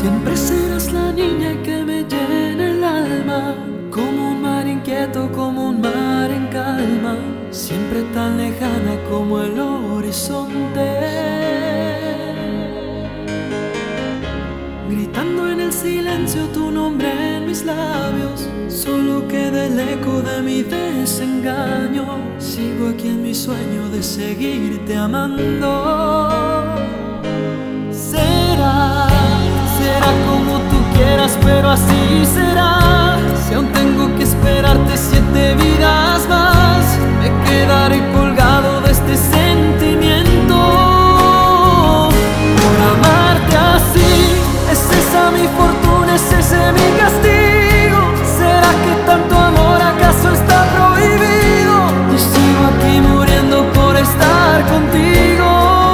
Siempre serás la niña que me llena el alma, como un mar inquieto, como un mar en calma, siempre tan lejana como el horizonte. Gritando en el silencio tu nombre en mis labios, solo queda el eco de mi desengaño. Sigo aquí en mi sueño de seguirte amando. Será como tú quieras, pero así será. Si aún tengo que esperarte 7 vidas más, me quedaré colgado de este sentimiento. Por amarte así, es esa mi fortuna, es ese mi castigo. ¿Será que tanto amor acaso está prohibido? Y sigo aquí muriendo por estar contigo.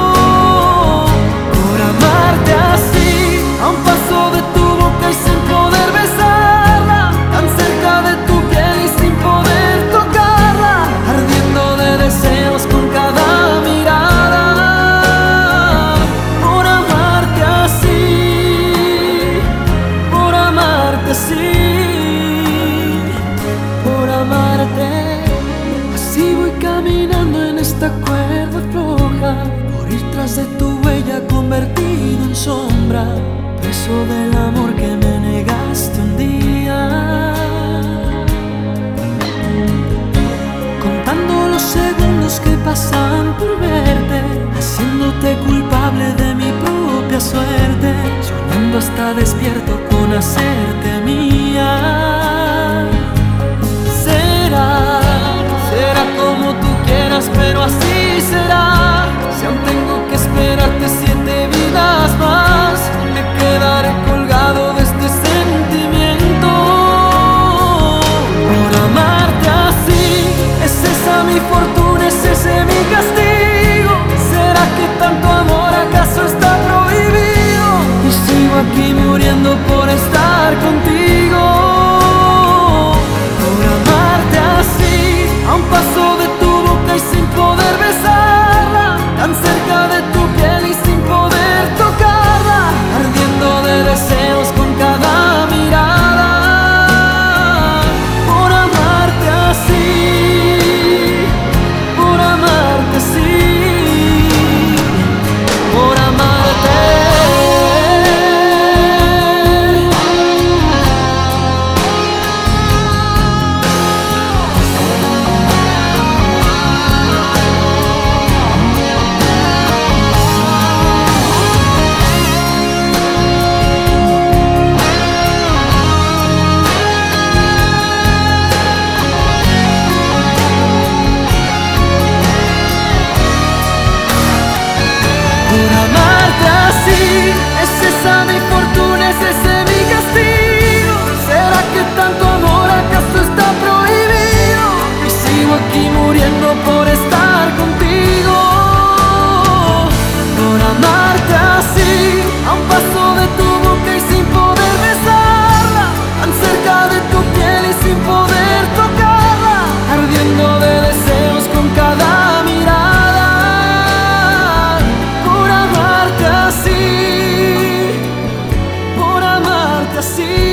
Por amarte así, a un paso de tu boca y sin poder besarla, tan cerca de tu piel y sin poder tocarla, ardiendo de deseos con cada mirada. Por amarte así, por amarte así, por amarte. Así voy caminando en esta cuerda floja, por ir tras de tu huella convertido en sombra, preso del amor que me negaste un día. Contando los segundos que pasan por verte, haciéndote culpable de mi propia suerte, soñando hasta despierto con hacerte mía. Será como tú quieras, pero así será. Si aún tengo que esperarte 7 vidas más, me quedaré colgado de este sentimiento. Por amarte así, es esa mi fortuna, es ese mi castigo. ¿Será que tanto amor acaso está prohibido? Y sigo aquí muriendo por estar contigo. Por amarte así, a un paso de tu boca y sin poder besarla, tan cerca de tu piel y sin poder tocarla, ardiendo de deseos con cada mirada. Por amarte así, por amarte así, por amarte. Por amarte así, es esa mi fortuna, es ese mi castigo. ¿Será que tanto amor acaso está prohibido? Y sigo aquí muriendo por estar contigo. Por amarte así, a un paso de tu boca y sin poder besarla, tan cerca de tu piel y sin poder tocarla, ardiendo de deseos con cada mirada. Por amarte así, por amarte así.